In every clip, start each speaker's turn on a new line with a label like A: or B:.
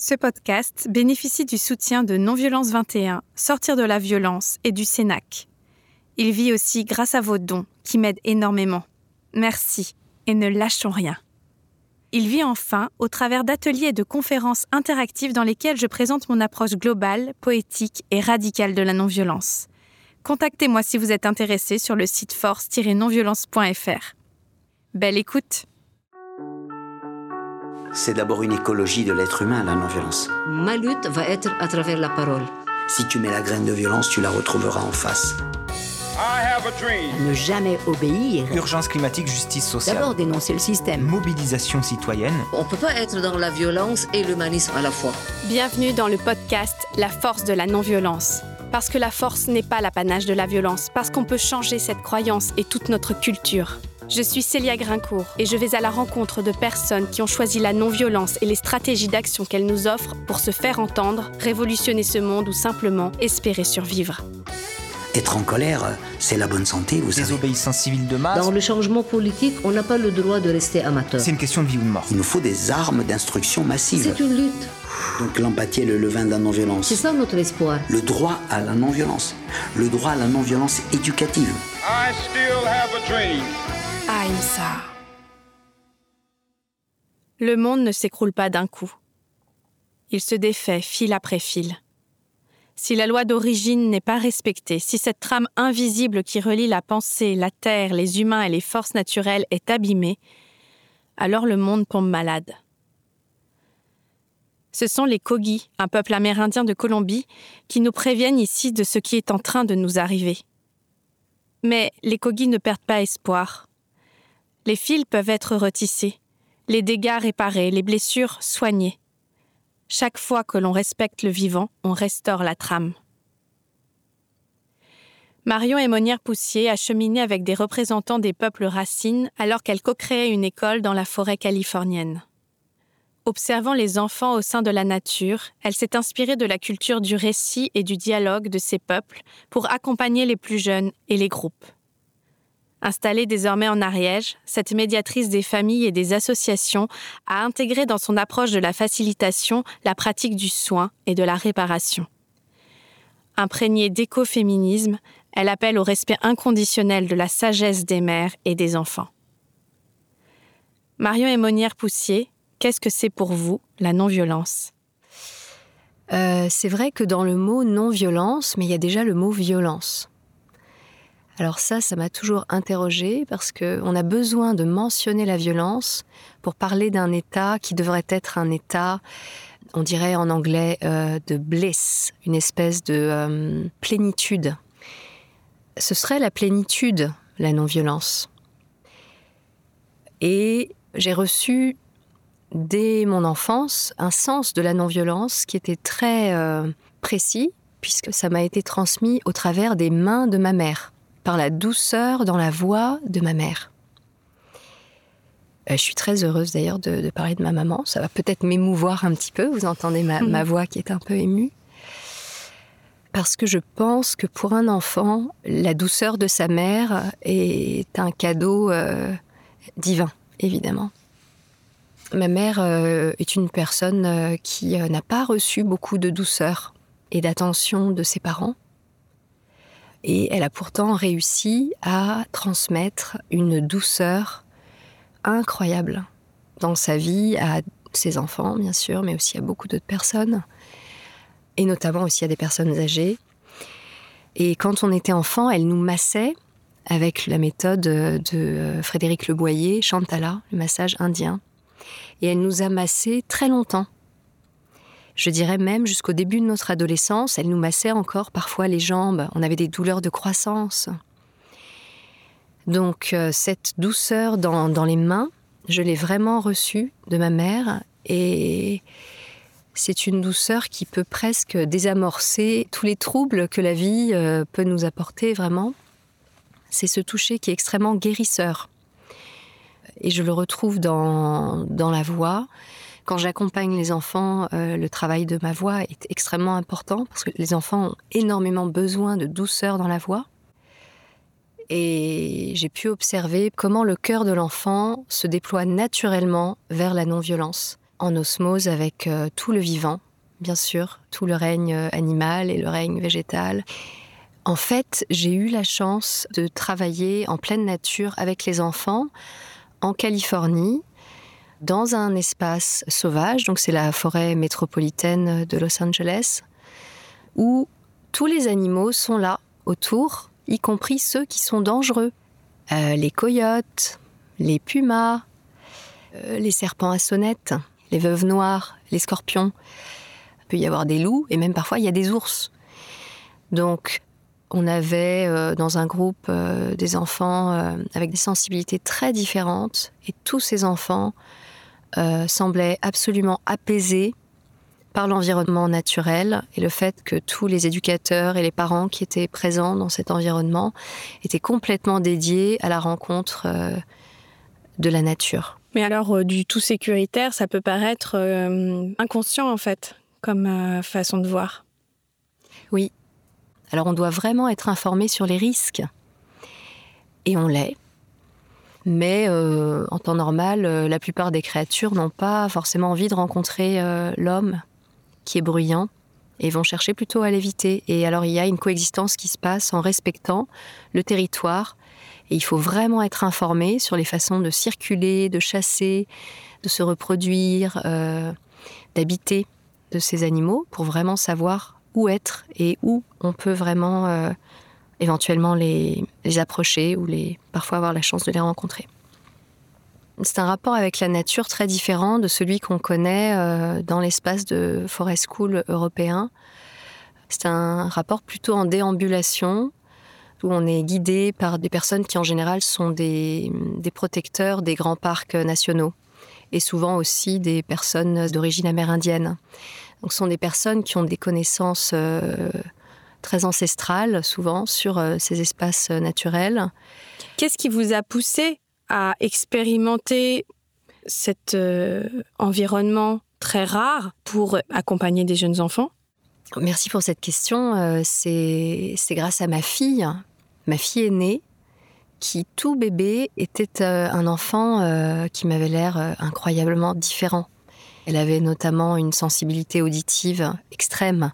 A: Ce podcast bénéficie du soutien de Non-Violence 21, Sortir de la violence et du Cénac. Il vit aussi grâce à vos dons qui m'aident énormément. Merci et ne lâchons rien. Il vit enfin au travers d'ateliers et de conférences interactives dans lesquelles je présente mon approche globale, poétique et radicale de la non-violence. Contactez-moi si vous êtes intéressé sur le site force-nonviolence.fr. Belle écoute!
B: C'est d'abord une écologie de l'être humain, la non-violence.
C: Ma lutte va être à travers la parole.
B: Si tu mets la graine de violence, tu la retrouveras en face.
D: Ne jamais obéir.
E: Urgence climatique, justice sociale.
D: D'abord dénoncer le système.
E: Mobilisation citoyenne.
C: On ne peut pas être dans la violence et l'humanisme à la fois.
A: Bienvenue dans le podcast La force de la non-violence. Parce que la force n'est pas l'apanage de la violence, parce qu'on peut changer cette croyance et toute notre culture. Je suis Célia Grincourt et je vais à la rencontre de personnes qui ont choisi la non-violence et les stratégies d'action qu'elle nous offre pour se faire entendre, révolutionner ce monde ou simplement espérer survivre.
B: Être en colère, c'est la bonne santé, vous savez.
E: Désobéissance civile de masse.
C: Dans le changement politique, on n'a pas le droit de rester amateur.
E: C'est une question de vie ou de mort.
B: Il nous faut des armes d'instruction massive.
C: C'est une lutte.
B: Donc l'empathie est le levain de la non-violence.
C: C'est ça notre espoir.
B: Le droit à la non-violence. Le droit à la non-violence éducative.
F: I still have a dream.
A: Ahimsa. Le monde ne s'écroule pas d'un coup. Il se défait fil après fil. Si la loi d'origine n'est pas respectée, si cette trame invisible qui relie la pensée, la terre, les humains et les forces naturelles est abîmée, alors le monde tombe malade. Ce sont les Kogi, un peuple amérindien de Colombie, qui nous préviennent ici de ce qui est en train de nous arriver. Mais les Kogi ne perdent pas espoir. Les fils peuvent être retissés, les dégâts réparés, les blessures soignées. Chaque fois que l'on respecte le vivant, on restaure la trame. Marion Aymonière-Poussier a cheminé avec des représentants des peuples racines alors qu'elle co-créait une école dans la forêt californienne. Observant les enfants au sein de la nature, elle s'est inspirée de la culture du récit et du dialogue de ces peuples pour accompagner les plus jeunes et les groupes. Installée désormais en Ariège, cette médiatrice des familles et des associations a intégré dans son approche de la facilitation la pratique du soin et de la réparation. Imprégnée d'écoféminisme, elle appelle au respect inconditionnel de la sagesse des mères et des enfants. Marion Aymonière-Poussier, qu'est-ce que c'est pour vous, la non-violence ?
G: C'est vrai que dans le mot non-violence, mais il y a déjà le mot violence. Alors ça m'a toujours interrogée parce qu'on a besoin de mentionner la violence pour parler d'un état qui devrait être un état, on dirait en anglais, de bliss, une espèce de plénitude. Ce serait la plénitude, la non-violence. Et j'ai reçu dès mon enfance un sens de la non-violence qui était très précis puisque ça m'a été transmis au travers des mains de ma mère, par la douceur dans la voix de ma mère. Je suis très heureuse d'ailleurs de parler de ma maman. Ça va peut-être m'émouvoir un petit peu. Vous entendez ma voix qui est un peu émue. Parce que je pense que pour un enfant, la douceur de sa mère est un cadeau divin, évidemment. Ma mère est une personne qui n'a pas reçu beaucoup de douceur et d'attention de ses parents. Et elle a pourtant réussi à transmettre une douceur incroyable dans sa vie, à ses enfants, bien sûr, mais aussi à beaucoup d'autres personnes, et notamment aussi à des personnes âgées. Et quand on était enfant, elle nous massait avec la méthode de Frédéric Leboyer, Chantala, le massage indien. Et elle nous a massés très longtemps. Je dirais même jusqu'au début de notre adolescence, elle nous massait encore parfois les jambes. On avait des douleurs de croissance. Donc cette douceur dans les mains, je l'ai vraiment reçue de ma mère. Et c'est une douceur qui peut presque désamorcer tous les troubles que la vie peut nous apporter vraiment. C'est ce toucher qui est extrêmement guérisseur. Et je le retrouve dans la voix. Quand j'accompagne les enfants, le travail de ma voix est extrêmement important parce que les enfants ont énormément besoin de douceur dans la voix. Et j'ai pu observer comment le cœur de l'enfant se déploie naturellement vers la non-violence. en osmose avec tout le vivant, bien sûr, tout le règne animal et le règne végétal. En fait, j'ai eu la chance de travailler en pleine nature avec les enfants en Californie, dans un espace sauvage, donc c'est la forêt métropolitaine de Los Angeles, où tous les animaux sont là, autour, y compris ceux qui sont dangereux. Les coyotes, les pumas, les serpents à sonnettes, les veuves noires, les scorpions. Il peut y avoir des loups et même parfois il y a des ours. Donc on avait dans un groupe des enfants avec des sensibilités très différentes et tous ces enfants semblaient absolument apaisés par l'environnement naturel et le fait que tous les éducateurs et les parents qui étaient présents dans cet environnement étaient complètement dédiés à la rencontre de la nature.
A: Mais alors, du tout sécuritaire, ça peut paraître inconscient, en fait, comme façon de voir.
G: Oui. Alors, on doit vraiment être informé sur les risques. Et on l'est. Mais en temps normal, la plupart des créatures n'ont pas forcément envie de rencontrer l'homme qui est bruyant et vont chercher plutôt à l'éviter. Et alors, il y a une coexistence qui se passe en respectant le territoire. Et il faut vraiment être informé sur les façons de circuler, de chasser, de se reproduire, d'habiter de ces animaux pour vraiment savoir où être et où on peut vraiment éventuellement les approcher ou parfois avoir la chance de les rencontrer. C'est un rapport avec la nature très différent de celui qu'on connaît dans l'espace de Forest School européen. C'est un rapport plutôt en déambulation, où on est guidé par des personnes qui en général sont des protecteurs des grands parcs nationaux et souvent aussi des personnes d'origine amérindienne. Donc ce sont des personnes qui ont des connaissances très ancestrales souvent sur ces espaces naturels.
A: Qu'est-ce qui vous a poussé à expérimenter cet environnement très rare pour accompagner des jeunes enfants ?
G: Merci pour cette question. C'est grâce à ma fille aînée, qui tout bébé était un enfant qui m'avait l'air incroyablement différent. Elle avait notamment une sensibilité auditive extrême.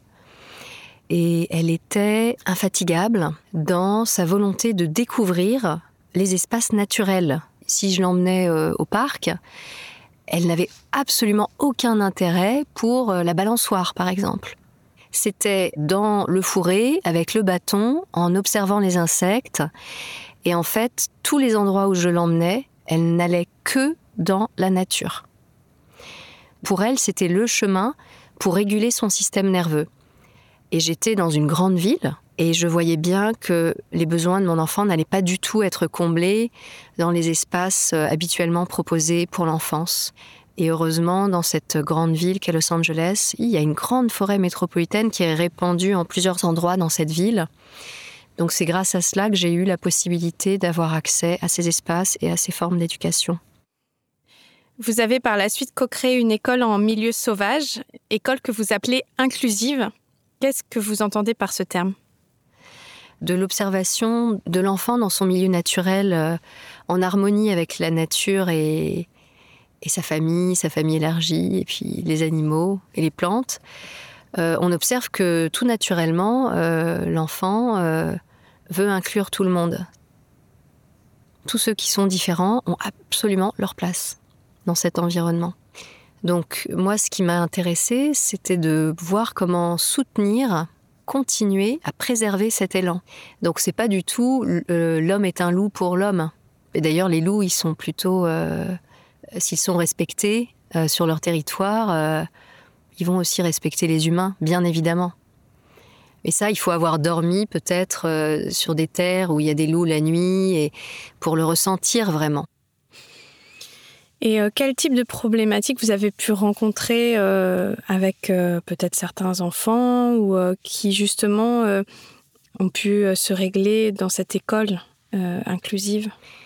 G: Et elle était infatigable dans sa volonté de découvrir les espaces naturels. Si je l'emmenais au parc, elle n'avait absolument aucun intérêt pour la balançoire, par exemple. C'était dans le fourré, avec le bâton, en observant les insectes. Et en fait, tous les endroits où je l'emmenais, elle n'allait que dans la nature. Pour elle, c'était le chemin pour réguler son système nerveux. Et j'étais dans une grande ville, et je voyais bien que les besoins de mon enfant n'allaient pas du tout être comblés dans les espaces habituellement proposés pour l'enfance. Et heureusement, dans cette grande ville qu'est Los Angeles, il y a une grande forêt métropolitaine qui est répandue en plusieurs endroits dans cette ville. Donc c'est grâce à cela que j'ai eu la possibilité d'avoir accès à ces espaces et à ces formes d'éducation.
A: Vous avez par la suite co-créé une école en milieu sauvage, école que vous appelez inclusive. Qu'est-ce que vous entendez par ce terme ?
G: De l'observation de l'enfant dans son milieu naturel, en harmonie avec la nature et sa famille élargie, et puis les animaux et les plantes. On observe que tout naturellement, l'enfant veut inclure tout le monde. Tous ceux qui sont différents ont absolument leur place dans cet environnement. Donc moi, ce qui m'a intéressée, c'était de voir comment continuer à préserver cet élan. Donc c'est pas du tout l'homme est un loup pour l'homme. Et d'ailleurs, les loups, ils sont plutôt, s'ils sont respectés sur leur territoire, ils vont aussi respecter les humains, bien évidemment. Et ça, il faut avoir dormi peut-être sur des terres où il y a des loups la nuit, et pour le ressentir vraiment.
A: Et quel type de problématiques vous avez pu rencontrer avec peut-être certains enfants ou qui justement ont pu se régler dans cette école inclusive ?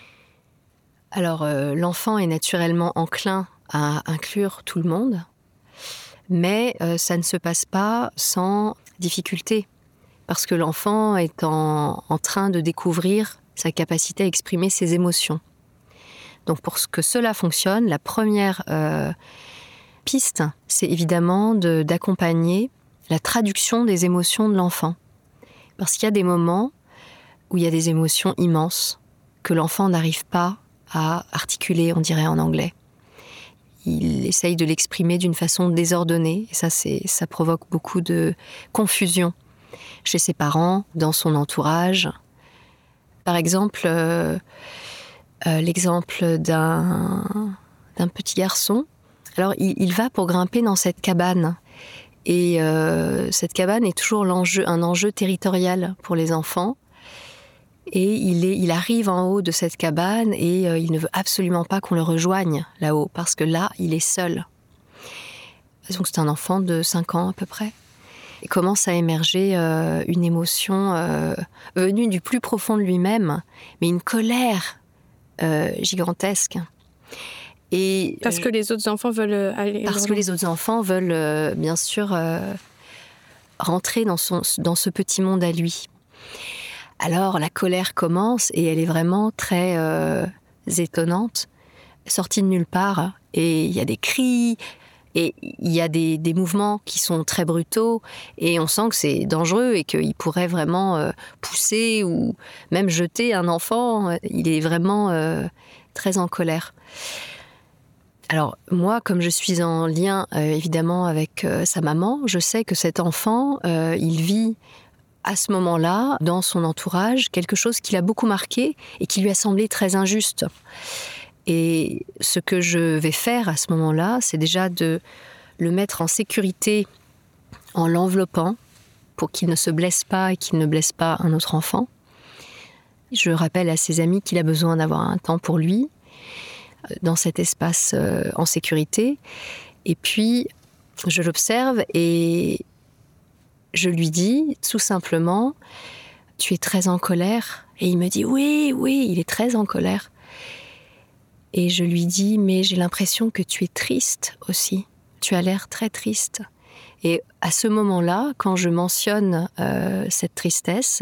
G: Alors, l'enfant est naturellement enclin à inclure tout le monde, mais ça ne se passe pas sans difficulté, parce que l'enfant est en train de découvrir sa capacité à exprimer ses émotions. Donc pour que cela fonctionne, la première piste, c'est évidemment d'accompagner la traduction des émotions de l'enfant. Parce qu'il y a des moments où il y a des émotions immenses que l'enfant n'arrive pas à articuler, on dirait en anglais. Il essaye de l'exprimer d'une façon désordonnée, et ça provoque beaucoup de confusion chez ses parents, dans son entourage. Par exemple, l'exemple d'un petit garçon. Alors, il va pour grimper dans cette cabane. Et cette cabane est toujours un enjeu territorial pour les enfants. Et il arrive en haut de cette cabane et il ne veut absolument pas qu'on le rejoigne là-haut, parce que là, il est seul. Donc c'est un enfant de 5 ans à peu près. Et commence à émerger une émotion venue du plus profond de lui-même, mais une colère gigantesque. Et
A: parce que les autres enfants veulent aller...
G: Parce que les autres enfants veulent, bien sûr, rentrer dans ce petit monde à lui. Alors, la colère commence et elle est vraiment très étonnante, sortie de nulle part. Et il y a des cris, et il y a des mouvements qui sont très brutaux, et on sent que c'est dangereux et qu'il pourrait vraiment pousser ou même jeter un enfant. Il est vraiment très en colère. Alors, moi, comme je suis en lien, évidemment, avec sa maman, je sais que cet enfant, il vit à ce moment-là, dans son entourage, quelque chose qui l'a beaucoup marqué et qui lui a semblé très injuste. Et ce que je vais faire à ce moment-là, c'est déjà de le mettre en sécurité en l'enveloppant pour qu'il ne se blesse pas et qu'il ne blesse pas un autre enfant. Je rappelle à ses amis qu'il a besoin d'avoir un temps pour lui, dans cet espace en sécurité. Et puis, je l'observe et je lui dis tout simplement « Tu es très en colère ?» Et il me dit « Oui, il est très en colère. » Et je lui dis « Mais j'ai l'impression que tu es triste aussi. Tu as l'air très triste. » Et à ce moment-là, quand je mentionne cette tristesse,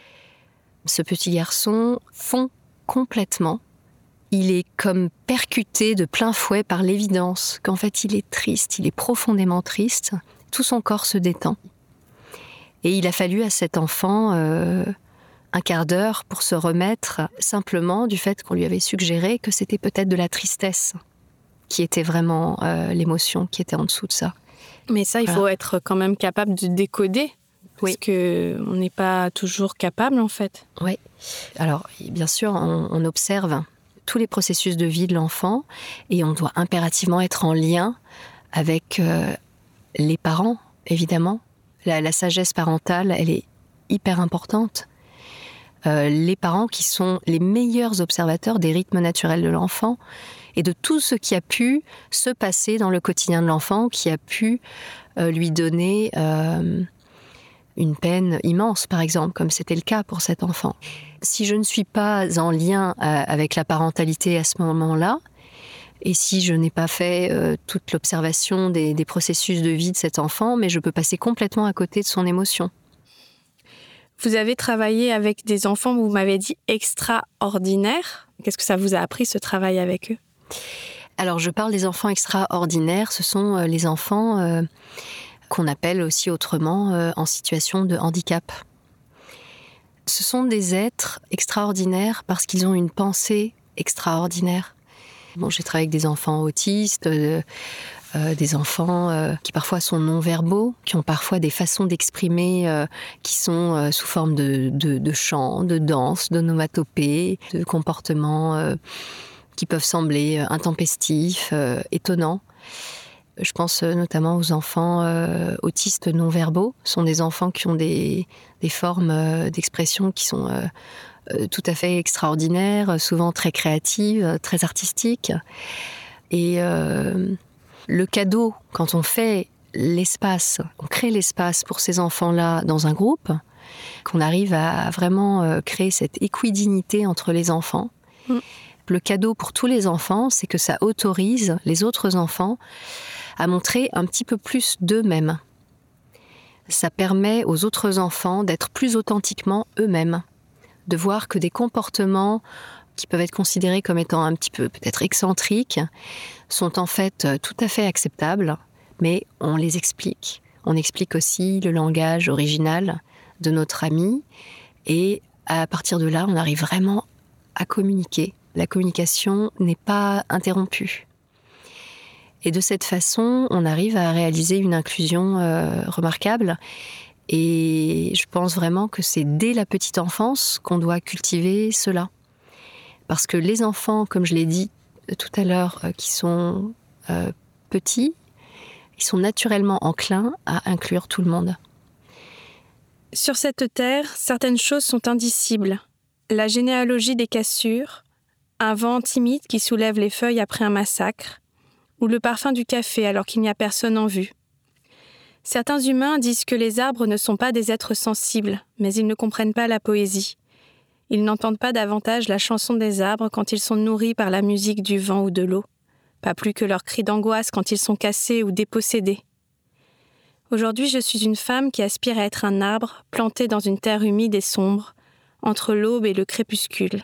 G: ce petit garçon fond complètement. Il est comme percuté de plein fouet par l'évidence qu'en fait il est triste, il est profondément triste. Tout son corps se détend. Et il a fallu à cet enfant un quart d'heure pour se remettre simplement du fait qu'on lui avait suggéré que c'était peut-être de la tristesse qui était vraiment l'émotion qui était en dessous de ça.
A: Mais ça, il faut être quand même capable de décoder, parce qu'on n'est pas toujours capable en fait.
G: Oui. Alors, bien sûr, on observe tous les processus de vie de l'enfant et on doit impérativement être en lien avec les parents, évidemment. La sagesse parentale, elle est hyper importante. Les parents qui sont les meilleurs observateurs des rythmes naturels de l'enfant et de tout ce qui a pu se passer dans le quotidien de l'enfant, qui a pu lui donner une peine immense, par exemple, comme c'était le cas pour cet enfant. Si je ne suis pas en lien avec la parentalité à ce moment-là, et si je n'ai pas fait toute l'observation des processus de vie de cet enfant, mais je peux passer complètement à côté de son émotion.
A: Vous avez travaillé avec des enfants, vous m'avez dit, extraordinaires. Qu'est-ce que ça vous a appris, ce travail avec eux ?
G: Alors, je parle des enfants extraordinaires. Ce sont les enfants qu'on appelle aussi autrement en situation de handicap. Ce sont des êtres extraordinaires parce qu'ils ont une pensée extraordinaire. Bon, j'ai travaillé avec des enfants autistes, des enfants qui parfois sont non-verbaux, qui ont parfois des façons d'exprimer qui sont sous forme de chant, de danse, d'onomatopée, de comportements qui peuvent sembler intempestifs, étonnants. Je pense notamment aux enfants autistes non-verbaux. Ce sont des enfants qui ont des formes d'expression qui sont tout à fait extraordinaires, souvent très créatives, très artistiques. Et le cadeau, quand on fait l'espace, on crée l'espace pour ces enfants-là dans un groupe, qu'on arrive à vraiment créer cette équidignité entre les enfants. Le cadeau pour tous les enfants, c'est que ça autorise les autres enfants à montrer un petit peu plus d'eux-mêmes. Ça permet aux autres enfants d'être plus authentiquement eux-mêmes, de voir que des comportements qui peuvent être considérées comme étant un petit peu peut-être excentriques, sont en fait tout à fait acceptables, mais on les explique. On explique aussi le langage original de notre ami, et à partir de là, on arrive vraiment à communiquer. La communication n'est pas interrompue. Et de cette façon, on arrive à réaliser une inclusion remarquable. Et je pense vraiment que c'est dès la petite enfance qu'on doit cultiver cela. Parce que les enfants, comme je l'ai dit tout à l'heure, qui sont petits, ils sont naturellement enclins à inclure tout le monde.
A: Sur cette terre, certaines choses sont indicibles. La généalogie des cassures, un vent timide qui soulève les feuilles après un massacre, ou le parfum du café alors qu'il n'y a personne en vue. Certains humains disent que les arbres ne sont pas des êtres sensibles, mais ils ne comprennent pas la poésie. Ils n'entendent pas davantage la chanson des arbres quand ils sont nourris par la musique du vent ou de l'eau, pas plus que leurs cris d'angoisse quand ils sont cassés ou dépossédés. Aujourd'hui, je suis une femme qui aspire à être un arbre planté dans une terre humide et sombre, entre l'aube et le crépuscule.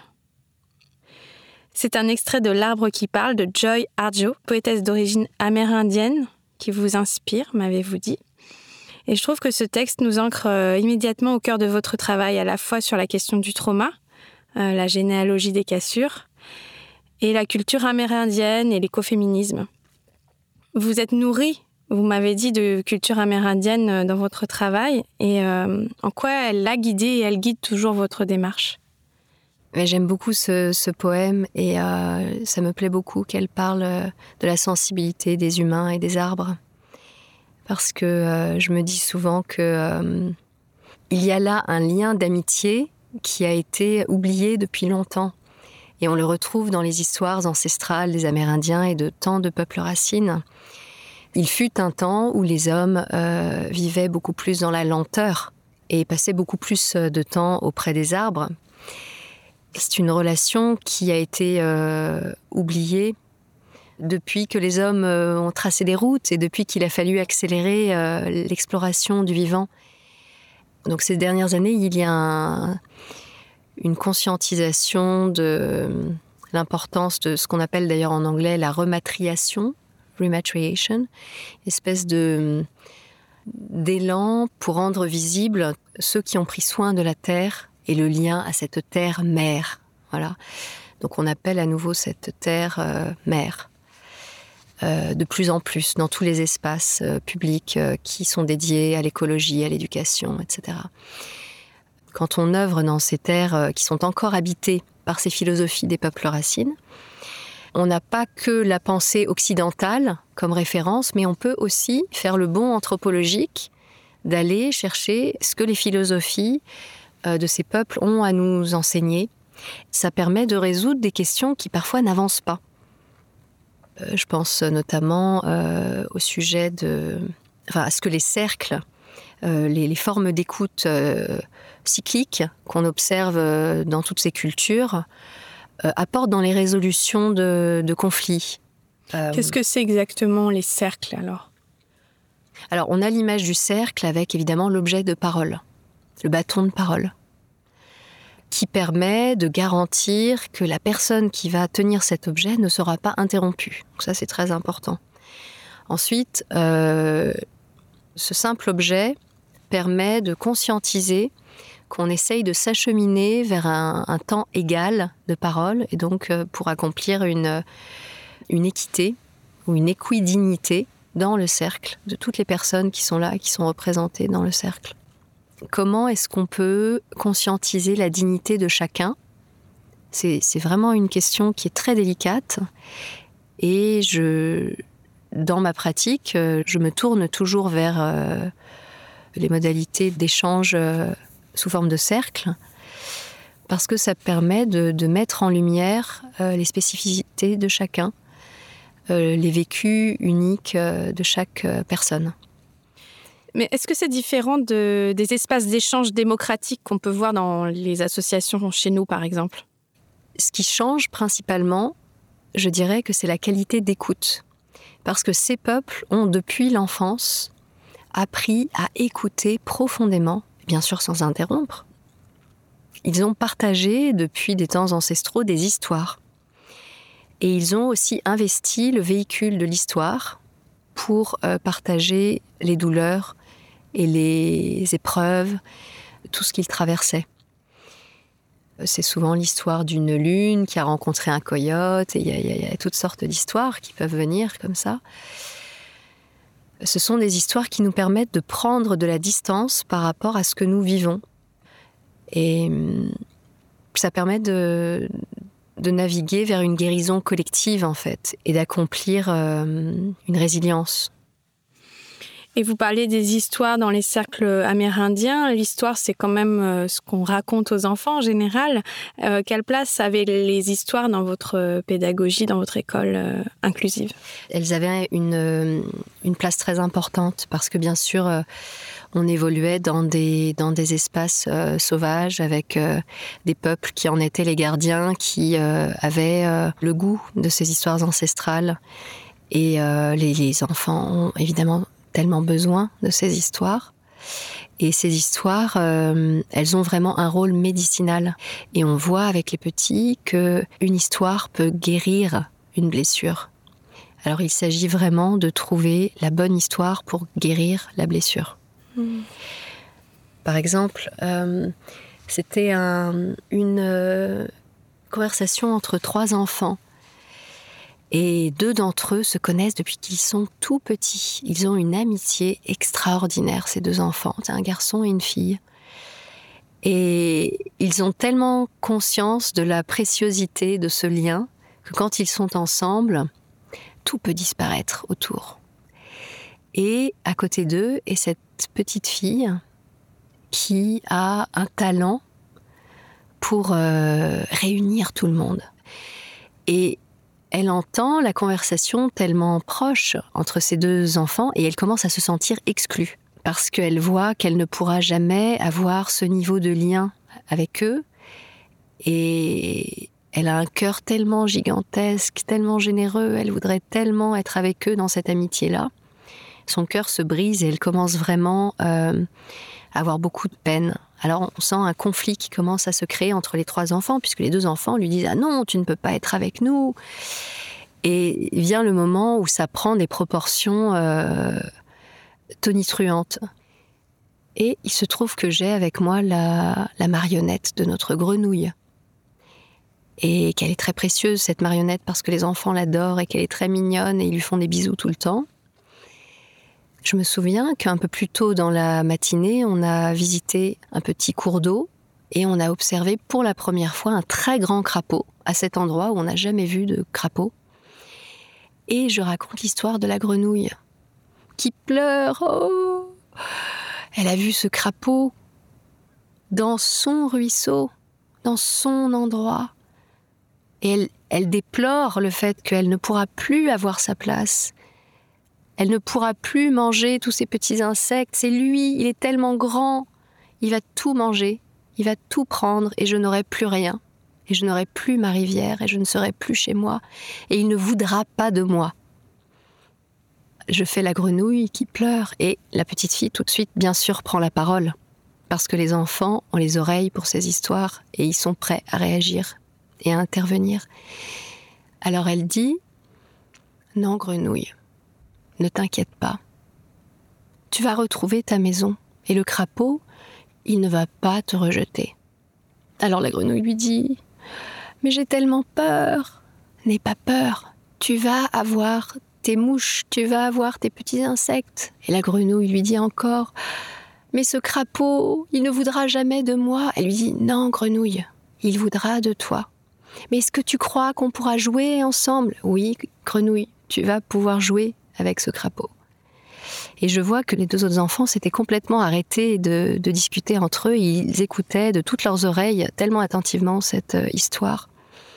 A: C'est un extrait de L'Arbre qui parle de Joy Harjo, poétesse d'origine amérindienne, qui vous inspire, m'avez-vous dit. Et je trouve que ce texte nous ancre immédiatement au cœur de votre travail, à la fois sur la question du trauma, la généalogie des cassures, et la culture amérindienne et l'écoféminisme. Vous êtes nourrie, vous m'avez dit, de culture amérindienne dans votre travail, et en quoi elle l'a guidée et elle guide toujours votre démarche?
G: Mais j'aime beaucoup ce poème, et ça me plaît beaucoup qu'elle parle de la sensibilité des humains et des arbres. Parce que je me dis souvent que il y a là un lien d'amitié qui a été oublié depuis longtemps. Et on le retrouve dans les histoires ancestrales des Amérindiens et de tant de peuples racines. Il fut un temps où les hommes vivaient beaucoup plus dans la lenteur et passaient beaucoup plus de temps auprès des arbres. C'est une relation qui a été oubliée depuis que les hommes ont tracé des routes et depuis qu'il a fallu accélérer l'exploration du vivant. Donc ces dernières années, il y a une conscientisation de l'importance de ce qu'on appelle d'ailleurs en anglais la rematriation, espèce d'élan pour rendre visible ceux qui ont pris soin de la terre et le lien à cette terre-mère. Voilà. Donc on appelle à nouveau cette terre-mère. De plus en plus dans tous les espaces publics qui sont dédiés à l'écologie, à l'éducation, etc. Quand on œuvre dans ces terres qui sont encore habitées par ces philosophies des peuples racines, on n'a pas que la pensée occidentale comme référence, mais on peut aussi faire le bond anthropologique d'aller chercher ce que les philosophies de ces peuples ont à nous enseigner. Ça permet de résoudre des questions qui parfois n'avancent pas. Je pense notamment au sujet à ce que les cercles, les formes d'écoute cycliques qu'on observe dans toutes ces cultures apportent dans les résolutions de conflits.
A: Qu'est-ce que c'est exactement les cercles alors ?
G: Alors on a l'image du cercle avec évidemment l'objet de parole, le bâton de parole, qui permet de garantir que la personne qui va tenir cet objet ne sera pas interrompue. Donc ça, c'est très important. Ensuite, ce simple objet permet de conscientiser qu'on essaye de s'acheminer vers un temps égal de parole, et donc pour accomplir une équité ou une équidignité dans le cercle de toutes les personnes qui sont là, qui sont représentées dans le cercle. Comment est-ce qu'on peut conscientiser la dignité de chacun ? C'est vraiment une question qui est très délicate. Et dans ma pratique, je me tourne toujours vers les modalités d'échange sous forme de cercle, parce que ça permet de mettre en lumière les spécificités de chacun, les vécus uniques de chaque personne.
A: Mais est-ce que c'est différent des espaces d'échange démocratiques qu'on peut voir dans les associations chez nous, par exemple ?
G: Ce qui change principalement, je dirais que c'est la qualité d'écoute. Parce que ces peuples ont, depuis l'enfance, appris à écouter profondément, bien sûr sans interrompre, ils ont partagé depuis des temps ancestraux des histoires. Et ils ont aussi investi le véhicule de l'histoire pour partager les douleurs et les épreuves, tout ce qu'ils traversaient. C'est souvent l'histoire d'une lune qui a rencontré un coyote, et il y a toutes sortes d'histoires qui peuvent venir comme ça. Ce sont des histoires qui nous permettent de prendre de la distance par rapport à ce que nous vivons. Et ça permet de naviguer vers une guérison collective, en fait, et d'accomplir une résilience.
A: Et vous parlez des histoires dans les cercles amérindiens. L'histoire, c'est quand même ce qu'on raconte aux enfants en général. Quelle place avaient les histoires dans votre pédagogie, dans votre école inclusive ?
G: Elles avaient une place très importante parce que, bien sûr, on évoluait dans des espaces sauvages avec des peuples qui en étaient les gardiens, qui avaient le goût de ces histoires ancestrales. Et les enfants ont évidemment tellement besoin de ces histoires. Et ces histoires, elles ont vraiment un rôle médicinal. Et on voit avec les petits qu'une histoire peut guérir une blessure. Alors il s'agit vraiment de trouver la bonne histoire pour guérir la blessure. Par exemple, c'était une conversation entre 3 enfants. Et 2 d'entre eux se connaissent depuis qu'ils sont tout petits. Ils ont une amitié extraordinaire, ces 2 enfants. C'est un garçon et une fille. Et ils ont tellement conscience de la préciosité de ce lien que quand ils sont ensemble, tout peut disparaître autour. Et à côté d'eux est cette petite fille qui a un talent pour réunir tout le monde. Et elle entend la conversation tellement proche entre ces 2 enfants et elle commence à se sentir exclue parce qu'elle voit qu'elle ne pourra jamais avoir ce niveau de lien avec eux et elle a un cœur tellement gigantesque, tellement généreux, elle voudrait tellement être avec eux dans cette amitié-là. Son cœur se brise et elle commence vraiment à avoir beaucoup de peine. Alors on sent un conflit qui commence à se créer entre les 3 enfants, puisque les 2 enfants lui disent « Ah non, tu ne peux pas être avec nous !» Et vient le moment où ça prend des proportions tonitruantes. Et il se trouve que j'ai avec moi la marionnette de notre grenouille. Et qu'elle est très précieuse, cette marionnette, parce que les enfants l'adorent et qu'elle est très mignonne et ils lui font des bisous tout le temps. Je me souviens qu'un peu plus tôt dans la matinée, on a visité un petit cours d'eau et on a observé pour la première fois un très grand crapaud à cet endroit où on n'a jamais vu de crapaud. Et je raconte l'histoire de la grenouille qui pleure. Oh ! Elle a vu ce crapaud dans son ruisseau, dans son endroit. Et elle déplore le fait qu'elle ne pourra plus avoir sa place. Elle ne pourra plus manger tous ces petits insectes. C'est lui, il est tellement grand. Il va tout manger, il va tout prendre et je n'aurai plus rien. Et je n'aurai plus ma rivière et je ne serai plus chez moi. Et il ne voudra pas de moi. Je fais la grenouille qui pleure et la petite fille tout de suite, bien sûr, prend la parole. Parce que les enfants ont les oreilles pour ces histoires et ils sont prêts à réagir et à intervenir. Alors elle dit « Non, grenouille. Ne t'inquiète pas. Tu vas retrouver ta maison et le crapaud, il ne va pas te rejeter. » Alors la grenouille lui dit « Mais j'ai tellement peur. » « N'aie pas peur. Tu vas avoir tes mouches, tu vas avoir tes petits insectes. » Et la grenouille lui dit encore « Mais ce crapaud, il ne voudra jamais de moi. » Elle lui dit « Non, grenouille, il voudra de toi. Mais est-ce que tu crois qu'on pourra jouer ensemble ? » « Oui, grenouille, tu vas pouvoir jouer avec ce crapaud. » Et je vois que les 2 autres enfants s'étaient complètement arrêtés de discuter entre eux. Ils écoutaient de toutes leurs oreilles tellement attentivement cette histoire.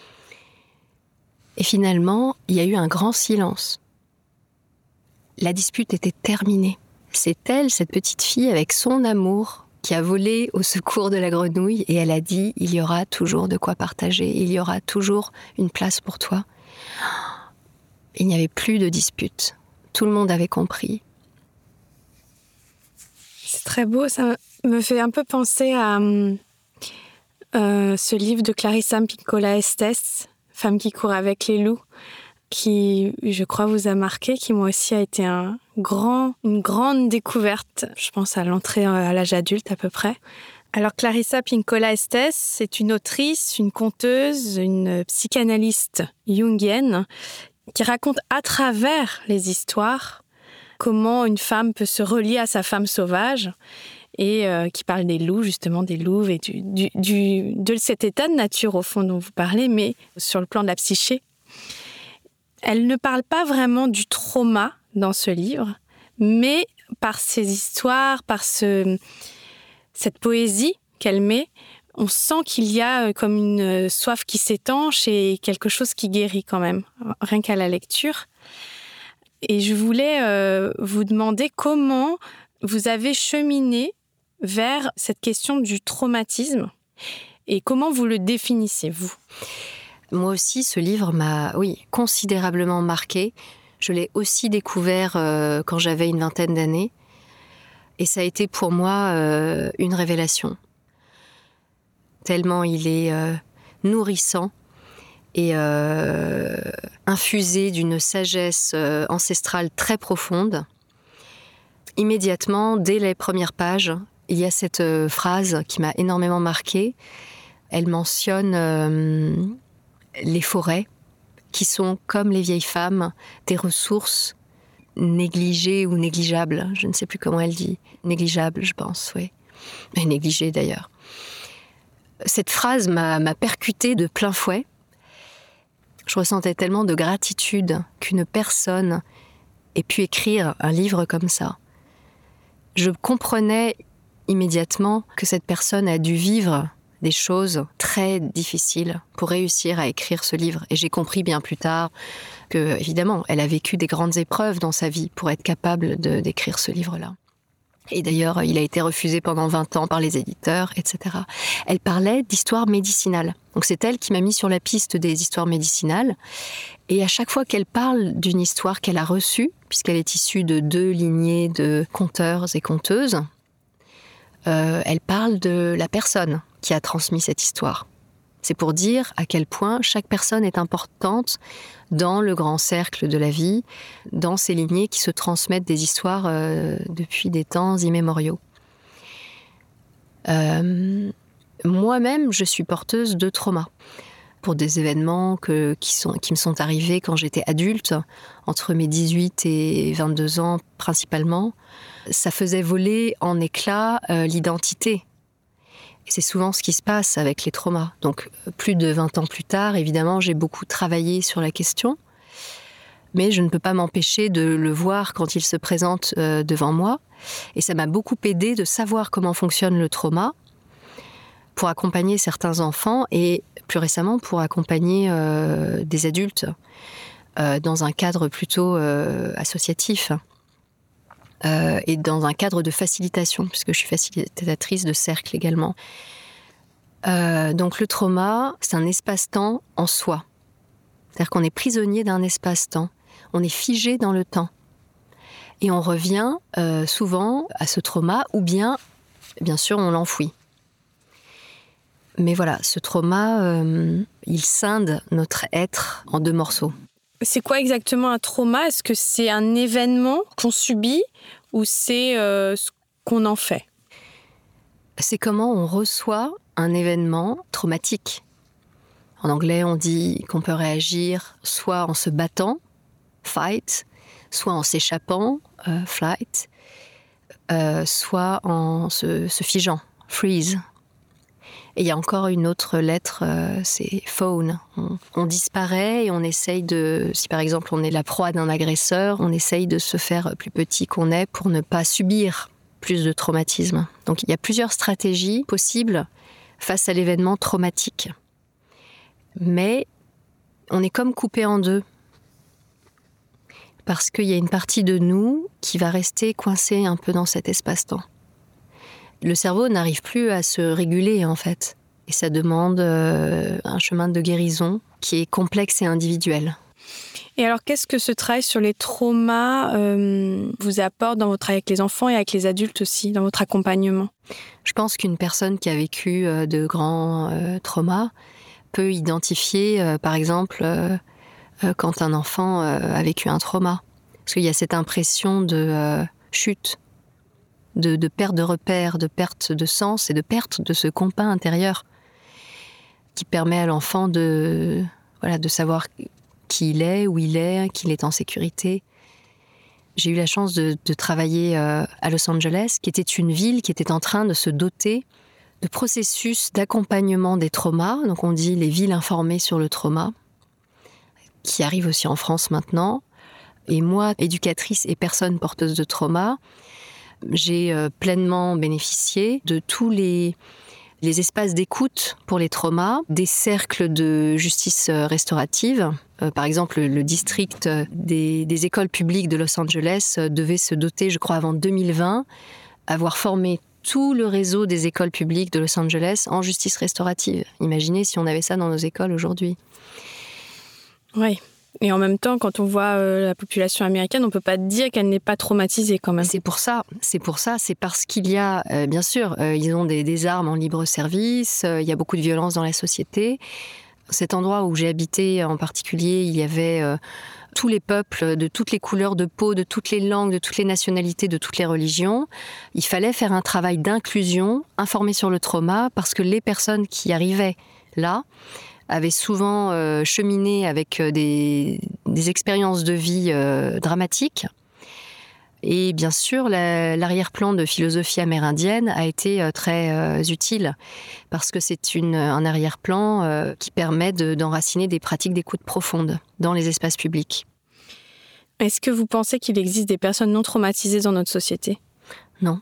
G: Et finalement, il y a eu un grand silence. La dispute était terminée. C'est elle, cette petite fille, avec son amour, qui a volé au secours de la grenouille et elle a dit « Il y aura toujours de quoi partager, il y aura toujours une place pour toi. » Il n'y avait plus de dispute. Tout le monde avait compris.
A: C'est très beau, ça me fait un peu penser ce livre de Clarissa Pinkola Estés, Femme qui court avec les loups, qui, je crois, vous a marqué, qui moi aussi a été une grande découverte, je pense à l'entrée à l'âge adulte à peu près. Alors Clarissa Pinkola Estés, c'est une autrice, une conteuse, une psychanalyste jungienne qui raconte à travers les histoires comment une femme peut se relier à sa femme sauvage et qui parle des loups, justement des loups et de cet état de nature au fond dont vous parlez, mais sur le plan de la psyché. Elle ne parle pas vraiment du trauma dans ce livre, mais par ses histoires, par cette poésie qu'elle met, on sent qu'il y a comme une soif qui s'étanche et quelque chose qui guérit quand même, rien qu'à la lecture. Et je voulais vous demander comment vous avez cheminé vers cette question du traumatisme et comment vous le définissez, vous ?
G: Moi aussi, ce livre m'a, considérablement marqué. Je l'ai aussi découvert quand j'avais une vingtaine d'années. Et ça a été pour moi une révélation. Tellement il est nourrissant et infusé d'une sagesse ancestrale très profonde. Immédiatement, dès les premières pages, il y a cette phrase qui m'a énormément marquée. Elle mentionne les forêts, qui sont, comme les vieilles femmes, des ressources négligées ou négligeables. Je ne sais plus comment elle dit. Négligeables, je pense, oui. Mais négligées, d'ailleurs. Cette phrase m'a percutée de plein fouet. Je ressentais tellement de gratitude qu'une personne ait pu écrire un livre comme ça. Je comprenais immédiatement que cette personne a dû vivre des choses très difficiles pour réussir à écrire ce livre. Et j'ai compris bien plus tard que, évidemment, elle a vécu des grandes épreuves dans sa vie pour être capable d'écrire ce livre-là. Et d'ailleurs, il a été refusé pendant 20 ans par les éditeurs, etc. Elle parlait d'histoire médicinale. Donc c'est elle qui m'a mis sur la piste des histoires médicinales. Et à chaque fois qu'elle parle d'une histoire qu'elle a reçue, puisqu'elle est issue de 2 lignées de conteurs et conteuses, elle parle de la personne qui a transmis cette histoire. C'est pour dire à quel point chaque personne est importante dans le grand cercle de la vie, dans ces lignées qui se transmettent des histoires depuis des temps immémoriaux. Moi-même, je suis porteuse de traumas pour des événements qui me sont arrivés quand j'étais adulte, entre mes 18 et 22 ans principalement. Ça faisait voler en éclats l'identité. Et c'est souvent ce qui se passe avec les traumas. Donc, plus de 20 ans plus tard, évidemment, j'ai beaucoup travaillé sur la question. Mais je ne peux pas m'empêcher de le voir quand il se présente devant moi. Et ça m'a beaucoup aidé de savoir comment fonctionne le trauma pour accompagner certains enfants et, plus récemment, pour accompagner des adultes dans un cadre plutôt associatif. Et dans un cadre de facilitation, puisque je suis facilitatrice de cercle également. Donc le trauma, c'est un espace-temps en soi. C'est-à-dire qu'on est prisonnier d'un espace-temps. On est figé dans le temps. Et on revient souvent à ce trauma, ou bien sûr, on l'enfouit. Mais voilà, ce trauma, il scinde notre être en 2 morceaux.
A: C'est quoi exactement un trauma ? Est-ce que c'est un événement qu'on subit ou c'est ce qu'on en fait ?
G: C'est comment on reçoit un événement traumatique. En anglais, on dit qu'on peut réagir soit en se battant, fight, soit en s'échappant, flight, soit en se figeant, freeze. Et il y a encore une autre lettre, c'est fawn. On disparaît et on essaye si par exemple on est la proie d'un agresseur, on essaye de se faire plus petit qu'on est pour ne pas subir plus de traumatisme. Donc il y a plusieurs stratégies possibles face à l'événement traumatique. Mais on est comme coupé en 2. Parce qu'il y a une partie de nous qui va rester coincée un peu dans cet espace-temps. Le cerveau n'arrive plus à se réguler, en fait. Et ça demande un chemin de guérison qui est complexe et individuel.
A: Et alors, qu'est-ce que ce travail sur les traumas vous apporte dans votre travail avec les enfants et avec les adultes aussi, dans votre accompagnement ?
G: Je pense qu'une personne qui a vécu de grands traumas peut identifier, par exemple, quand un enfant a vécu un trauma. Parce qu'il y a cette impression de chute, de perte de repères, de perte de sens et de perte de ce compas intérieur qui permet à l'enfant de savoir qui il est, où il est, qu'il est en sécurité. J'ai eu la chance de travailler à Los Angeles, qui était une ville qui était en train de se doter de processus d'accompagnement des traumas. Donc on dit les villes informées sur le trauma, qui arrivent aussi en France maintenant. Et moi, éducatrice et personne porteuse de trauma, j'ai pleinement bénéficié de tous les espaces d'écoute pour les traumas, des cercles de justice restaurative. Par exemple, le district des écoles publiques de Los Angeles devait se doter, je crois, avant 2020, avoir formé tout le réseau des écoles publiques de Los Angeles en justice restaurative. Imaginez si on avait ça dans nos écoles aujourd'hui.
A: Oui. Et en même temps, quand on voit la population américaine, on ne peut pas dire qu'elle n'est pas traumatisée quand même.
G: C'est parce qu'il y a, bien sûr, ils ont des armes en libre service, il y a beaucoup de violence dans la société. Cet endroit où j'ai habité en particulier, il y avait tous les peuples, de toutes les couleurs de peau, de toutes les langues, de toutes les nationalités, de toutes les religions. Il fallait faire un travail d'inclusion, informer sur le trauma, parce que les personnes qui arrivaient là avaient souvent cheminé avec des expériences de vie dramatiques. Et bien sûr, l'arrière-plan de philosophie amérindienne a été très utile, parce que c'est un arrière-plan qui permet d'enraciner des pratiques d'écoute profonde dans les espaces publics.
A: Est-ce que vous pensez qu'il existe des personnes non traumatisées dans notre société ?
G: Non.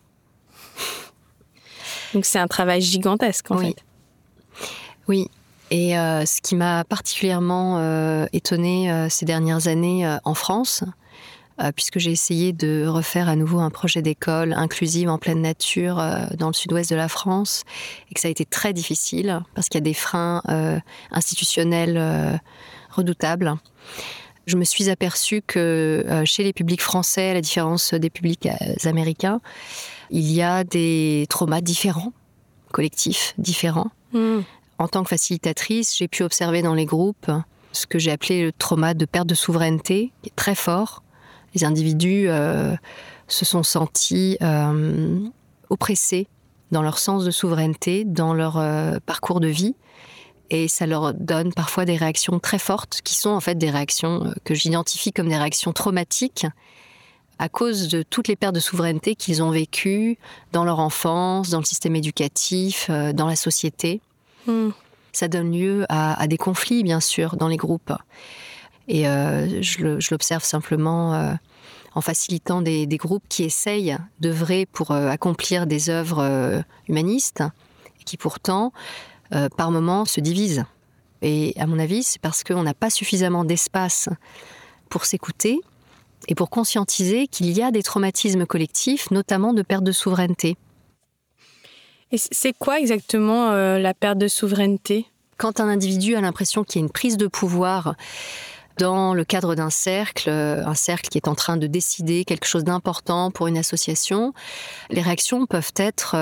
A: Donc c'est un travail gigantesque en fait.
G: Oui. Et ce qui m'a particulièrement étonnée ces dernières années en France, puisque j'ai essayé de refaire à nouveau un projet d'école inclusive en pleine nature dans le sud-ouest de la France, et que ça a été très difficile, parce qu'il y a des freins institutionnels redoutables. Je me suis aperçue que chez les publics français, à la différence des publics américains, il y a des traumas différents, collectifs différents. En tant que facilitatrice, j'ai pu observer dans les groupes ce que j'ai appelé le trauma de perte de souveraineté, qui est très fort. Les individus se sont sentis oppressés dans leur sens de souveraineté, dans leur parcours de vie. Et ça leur donne parfois des réactions très fortes, qui sont en fait des réactions que j'identifie comme des réactions traumatiques, à cause de toutes les pertes de souveraineté qu'ils ont vécues dans leur enfance, dans le système éducatif, dans la société. Ça donne lieu à des conflits, bien sûr, dans les groupes. Et je l'observe simplement en facilitant des groupes qui essayent d'œuvrer pour accomplir des œuvres humanistes, et qui pourtant, par moments, se divisent. Et à mon avis, c'est parce qu'on n'a pas suffisamment d'espace pour s'écouter et pour conscientiser qu'il y a des traumatismes collectifs, notamment de perte de souveraineté.
A: Et c'est quoi exactement la perte de souveraineté ?
G: Quand un individu a l'impression qu'il y a une prise de pouvoir dans le cadre d'un cercle, un cercle qui est en train de décider quelque chose d'important pour une association, les réactions peuvent être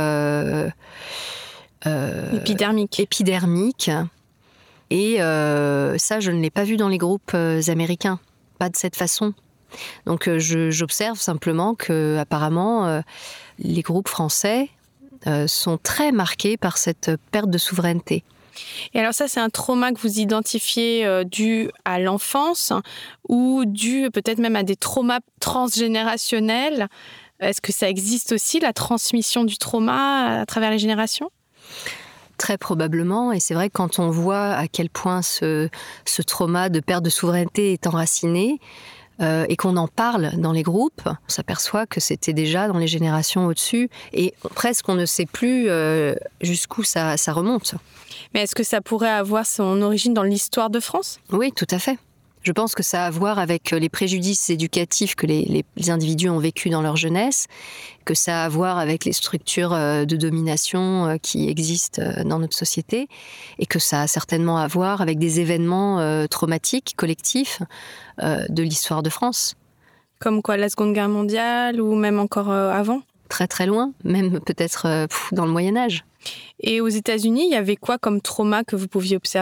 G: épidermiques. Et ça, je ne l'ai pas vu dans les groupes américains, pas de cette façon. Donc j'observe simplement que apparemment les groupes français sont très marqués par cette perte de souveraineté.
A: Et alors ça, c'est un trauma que vous identifiez dû à l'enfance ou dû peut-être même à des traumas transgénérationnels. Est-ce que ça existe aussi, la transmission du trauma à travers les générations ?
G: Très probablement, et c'est vrai que quand on voit à quel point ce trauma de perte de souveraineté est enraciné, et qu'on en parle dans les groupes, on s'aperçoit que c'était déjà dans les générations au-dessus, et presque on ne sait plus jusqu'où ça remonte.
A: Mais est-ce que ça pourrait avoir son origine dans l'histoire de France ?
G: Oui, tout à fait. Je pense que ça a à voir avec les préjudices éducatifs que les individus ont vécus dans leur jeunesse, que ça a à voir avec les structures de domination qui existent dans notre société, et que ça a certainement à voir avec des événements traumatiques, collectifs, de l'histoire de France.
A: Comme quoi, la Seconde Guerre mondiale ou même encore avant ?
G: Très très loin, même peut-être dans le Moyen-Âge.
A: Et aux États-Unis, il y avait quoi comme trauma que vous pouviez observer ?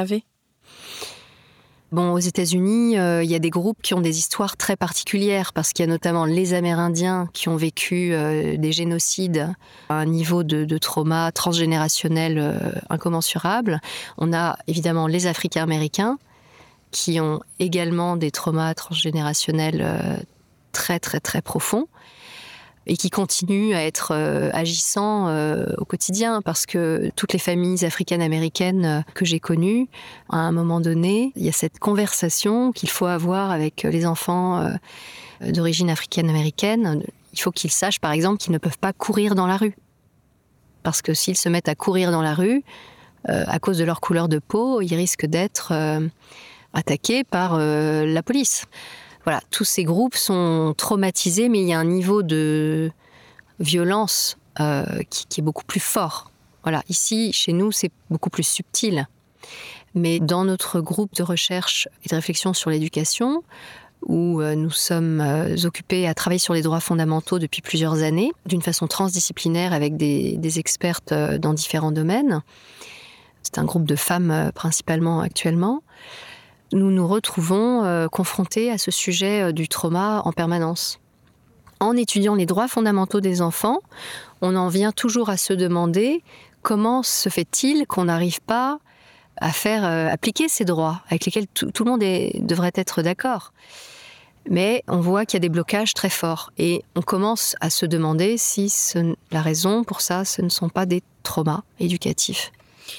G: Aux États-Unis, il y a des groupes qui ont des histoires très particulières parce qu'il y a notamment les Amérindiens qui ont vécu des génocides à un niveau de trauma transgénérationnel incommensurable. On a évidemment les Africains-Américains qui ont également des traumas transgénérationnels très très très profonds et qui continuent à être agissants au quotidien, parce que toutes les familles africaines-américaines que j'ai connues, à un moment donné, il y a cette conversation qu'il faut avoir avec les enfants d'origine africaine-américaine. Il faut qu'ils sachent, par exemple, qu'ils ne peuvent pas courir dans la rue. Parce que s'ils se mettent à courir dans la rue, à cause de leur couleur de peau, ils risquent d'être attaqués par la police. Voilà, tous ces groupes sont traumatisés, mais il y a un niveau de violence qui est beaucoup plus fort. Voilà, ici, chez nous, c'est beaucoup plus subtil. Mais dans notre groupe de recherche et de réflexion sur l'éducation, où nous sommes occupés à travailler sur les droits fondamentaux depuis plusieurs années, d'une façon transdisciplinaire avec des expertes dans différents domaines, c'est un groupe de femmes principalement actuellement, nous nous retrouvons confrontés à ce sujet du trauma en permanence. En étudiant les droits fondamentaux des enfants, on en vient toujours à se demander comment se fait-il qu'on n'arrive pas à faire appliquer ces droits avec lesquels tout le monde devrait être d'accord. Mais on voit qu'il y a des blocages très forts et on commence à se demander si la raison pour ça, ce ne sont pas des traumas éducatifs.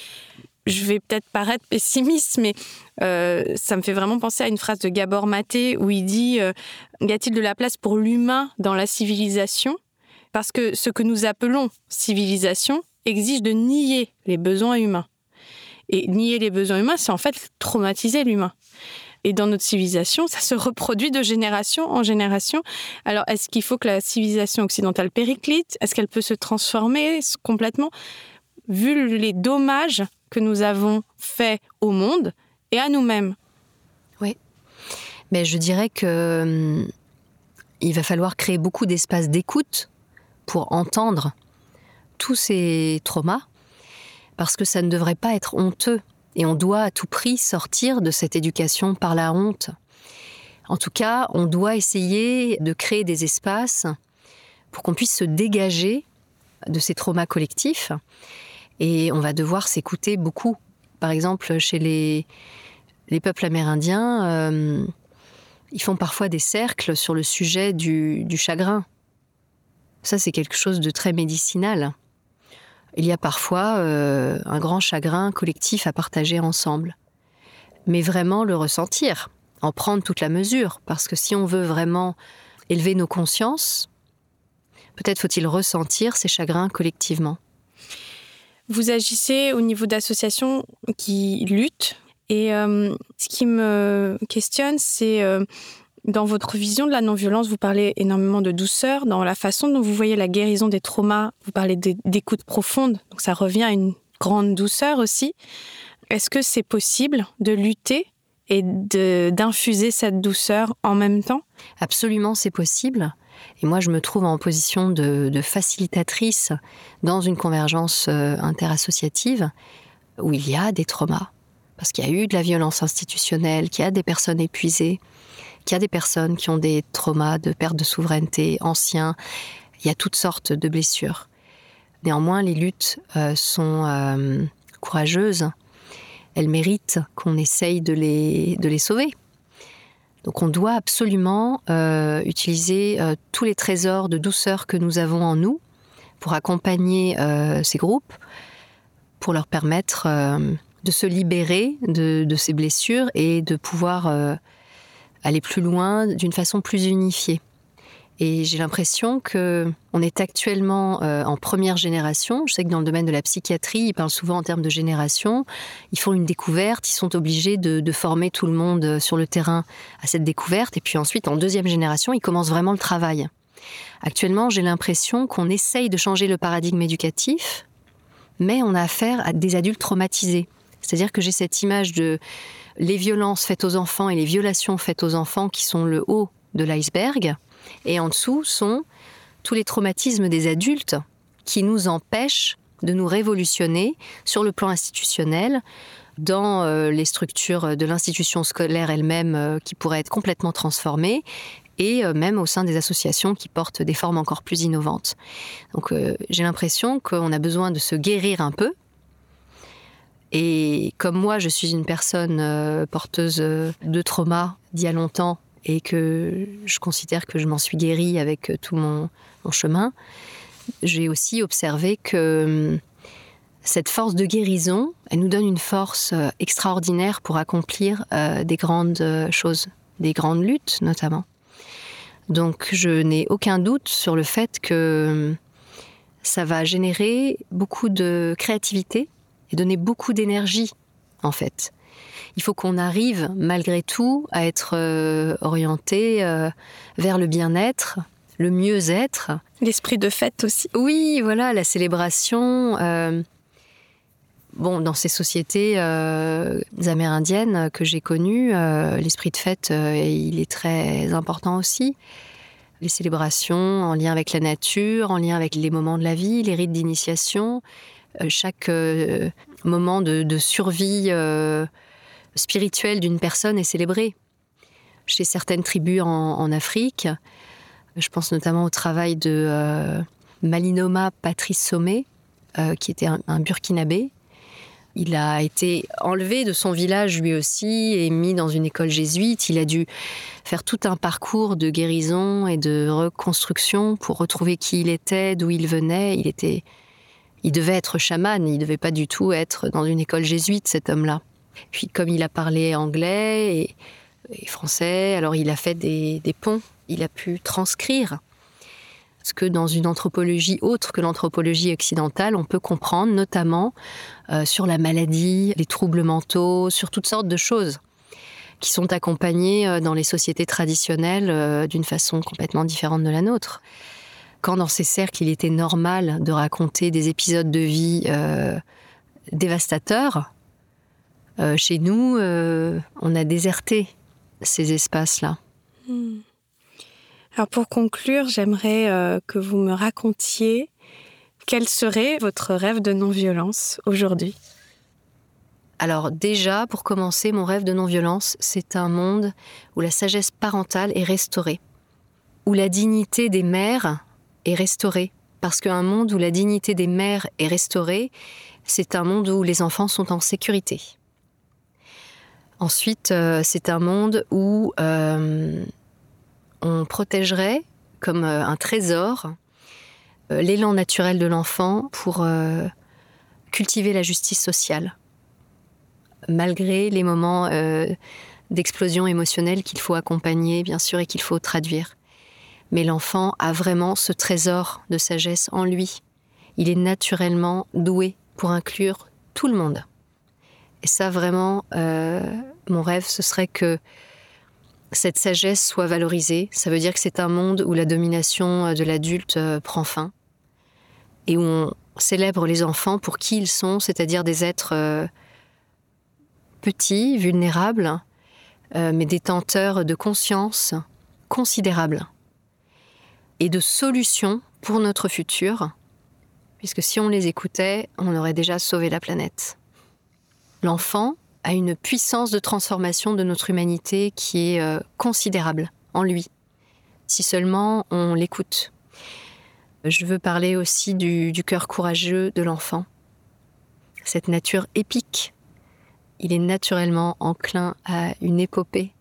A: Je vais peut-être paraître pessimiste, mais ça me fait vraiment penser à une phrase de Gabor Maté où il dit « Y a-t-il de la place pour l'humain dans la civilisation ?» Parce que ce que nous appelons civilisation exige de nier les besoins humains. Et nier les besoins humains, c'est en fait traumatiser l'humain. Et dans notre civilisation, ça se reproduit de génération en génération. Alors, est-ce qu'il faut que la civilisation occidentale périclite ? Est-ce qu'elle peut se transformer complètement ? Vu les dommages que nous avons faits au monde et à nous-mêmes.
G: Oui, mais je dirais que il va falloir créer beaucoup d'espaces d'écoute pour entendre tous ces traumas, parce que ça ne devrait pas être honteux. Et on doit à tout prix sortir de cette éducation par la honte. En tout cas, on doit essayer de créer des espaces pour qu'on puisse se dégager de ces traumas collectifs. Et on va devoir s'écouter beaucoup. Par exemple, chez les peuples amérindiens, ils font parfois des cercles sur le sujet du chagrin. Ça, c'est quelque chose de très médicinal. Il y a parfois un grand chagrin collectif à partager ensemble. Mais vraiment le ressentir, en prendre toute la mesure. Parce que si on veut vraiment élever nos consciences, peut-être faut-il ressentir ces chagrins collectivement.
A: Vous agissez au niveau d'associations qui luttent. Et ce qui me questionne, c'est dans votre vision de la non-violence, vous parlez énormément de douceur. Dans la façon dont vous voyez la guérison des traumas, vous parlez d'écoute profonde. Donc ça revient à une grande douceur aussi. Est-ce que c'est possible de lutter et d'infuser cette douceur en même temps ?
G: Absolument, c'est possible. Et moi, je me trouve en position de facilitatrice dans une convergence interassociative où il y a des traumas. Parce qu'il y a eu de la violence institutionnelle, qu'il y a des personnes épuisées, qu'il y a des personnes qui ont des traumas de perte de souveraineté anciens. Il y a toutes sortes de blessures. Néanmoins, les luttes sont courageuses. Elles méritent qu'on essaye de les sauver. Donc on doit absolument utiliser tous les trésors de douceur que nous avons en nous pour accompagner ces groupes, pour leur permettre de se libérer de ces blessures et de pouvoir aller plus loin d'une façon plus unifiée. Et j'ai l'impression qu'on est actuellement en première génération. Je sais que dans le domaine de la psychiatrie, ils parlent souvent en termes de génération. Ils font une découverte, ils sont obligés de former tout le monde sur le terrain à cette découverte. Et puis ensuite, en deuxième génération, ils commencent vraiment le travail. Actuellement, j'ai l'impression qu'on essaye de changer le paradigme éducatif, mais on a affaire à des adultes traumatisés. C'est-à-dire que j'ai cette image de les violences faites aux enfants et les violations faites aux enfants qui sont le haut de l'iceberg. Et en dessous sont tous les traumatismes des adultes qui nous empêchent de nous révolutionner sur le plan institutionnel, dans les structures de l'institution scolaire elle-même qui pourraient être complètement transformées, et même au sein des associations qui portent des formes encore plus innovantes. Donc j'ai l'impression qu'on a besoin de se guérir un peu. Et comme moi, je suis une personne porteuse de trauma d'il y a longtemps, et que je considère que je m'en suis guérie avec tout mon chemin, j'ai aussi observé que cette force de guérison, elle nous donne une force extraordinaire pour accomplir des grandes choses, des grandes luttes notamment. Donc je n'ai aucun doute sur le fait que ça va générer beaucoup de créativité et donner beaucoup d'énergie en fait. Il faut qu'on arrive, malgré tout, à être orienté vers le bien-être, le mieux-être.
A: L'esprit de fête aussi.
G: Oui, voilà, la célébration. Dans ces sociétés amérindiennes que j'ai connues, l'esprit de fête, il est très important aussi. Les célébrations en lien avec la nature, en lien avec les moments de la vie, les rites d'initiation, chaque moment de survie spirituelle d'une personne est célébrée. Chez certaines tribus en Afrique, je pense notamment au travail de Malinoma Patrice Somé, qui était un Burkinabé. Il a été enlevé de son village lui aussi et mis dans une école jésuite. Il a dû faire tout un parcours de guérison et de reconstruction pour retrouver qui il était, d'où il venait. Il devait être chaman, il ne devait pas du tout être dans une école jésuite, cet homme-là. Puis comme il a parlé anglais et français, alors il a fait des ponts, il a pu transcrire ce que dans une anthropologie autre que l'anthropologie occidentale, on peut comprendre, notamment sur la maladie, les troubles mentaux, sur toutes sortes de choses qui sont accompagnées dans les sociétés traditionnelles d'une façon complètement différente de la nôtre. Quand dans ces cercles, il était normal de raconter des épisodes de vie dévastateurs, chez nous, on a déserté ces espaces-là.
A: Alors pour conclure, j'aimerais que vous me racontiez quel serait votre rêve de non-violence aujourd'hui.
G: Alors déjà, pour commencer, mon rêve de non-violence, c'est un monde où la sagesse parentale est restaurée, où la dignité des mères est restaurée. Parce qu'un monde où la dignité des mères est restaurée, c'est un monde où les enfants sont en sécurité. Ensuite, c'est un monde où on protégerait, comme un trésor, l'élan naturel de l'enfant pour cultiver la justice sociale, malgré les moments d'explosion émotionnelle qu'il faut accompagner, bien sûr, et qu'il faut traduire. Mais l'enfant a vraiment ce trésor de sagesse en lui. Il est naturellement doué pour inclure tout le monde. Et ça, vraiment, mon rêve, ce serait que cette sagesse soit valorisée. Ça veut dire que c'est un monde où la domination de l'adulte prend fin et où on célèbre les enfants pour qui ils sont, c'est-à-dire des êtres petits, vulnérables, mais détenteurs de conscience considérables et de solutions pour notre futur, puisque si on les écoutait, on aurait déjà sauvé la planète. L'enfant a une puissance de transformation de notre humanité qui est considérable en lui, si seulement on l'écoute. Je veux parler aussi du cœur courageux de l'enfant, cette nature épique. Il est naturellement enclin à une épopée.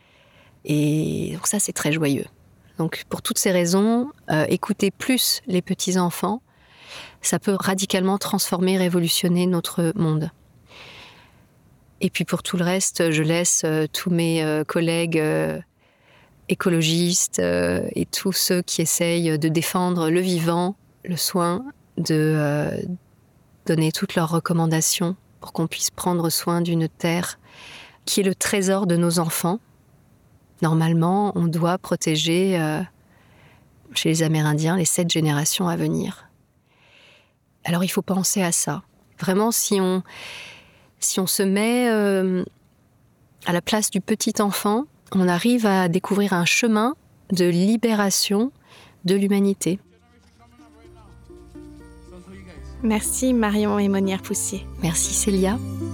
G: Et donc ça, c'est très joyeux. Donc pour toutes ces raisons, écouter plus les petits-enfants, ça peut radicalement transformer, révolutionner notre monde. Et puis pour tout le reste, je laisse tous mes collègues écologistes et tous ceux qui essayent de défendre le vivant, le soin, de donner toutes leurs recommandations pour qu'on puisse prendre soin d'une terre qui est le trésor de nos enfants. Normalement, on doit protéger, chez les Amérindiens, les 7 générations à venir. Alors il faut penser à ça. Vraiment, si on se met à la place du petit enfant, on arrive à découvrir un chemin de libération de l'humanité.
A: Merci Marion Aymonière-Poussier.
G: Merci Célia.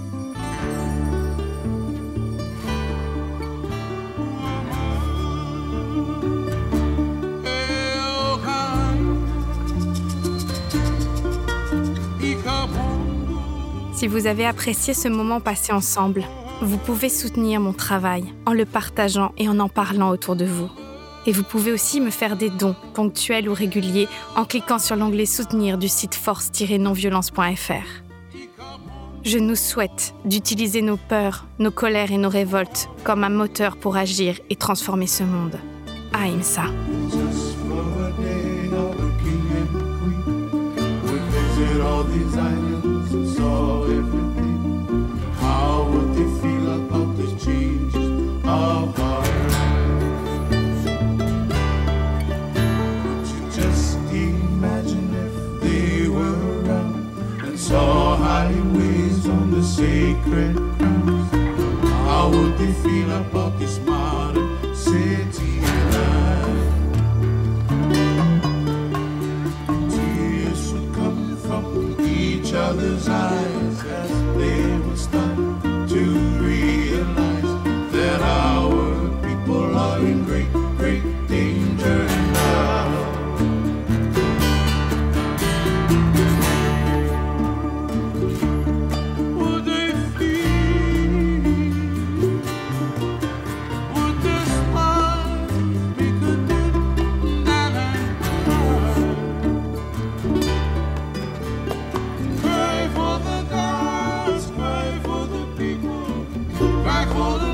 A: Si vous avez apprécié ce moment passé ensemble, vous pouvez soutenir mon travail en le partageant et en parlant autour de vous. Et vous pouvez aussi me faire des dons, ponctuels ou réguliers, en cliquant sur l'onglet « Soutenir » du site force-nonviolence.fr. Je nous souhaite d'utiliser nos peurs, nos colères et nos révoltes comme un moteur pour agir et transformer ce monde. Ahimsa.
H: Saw highways on the sacred grounds. How would they feel about this modern city life? Tears would come from each other's eyes as they would start to realize that our people are in great, great danger now. Cry for the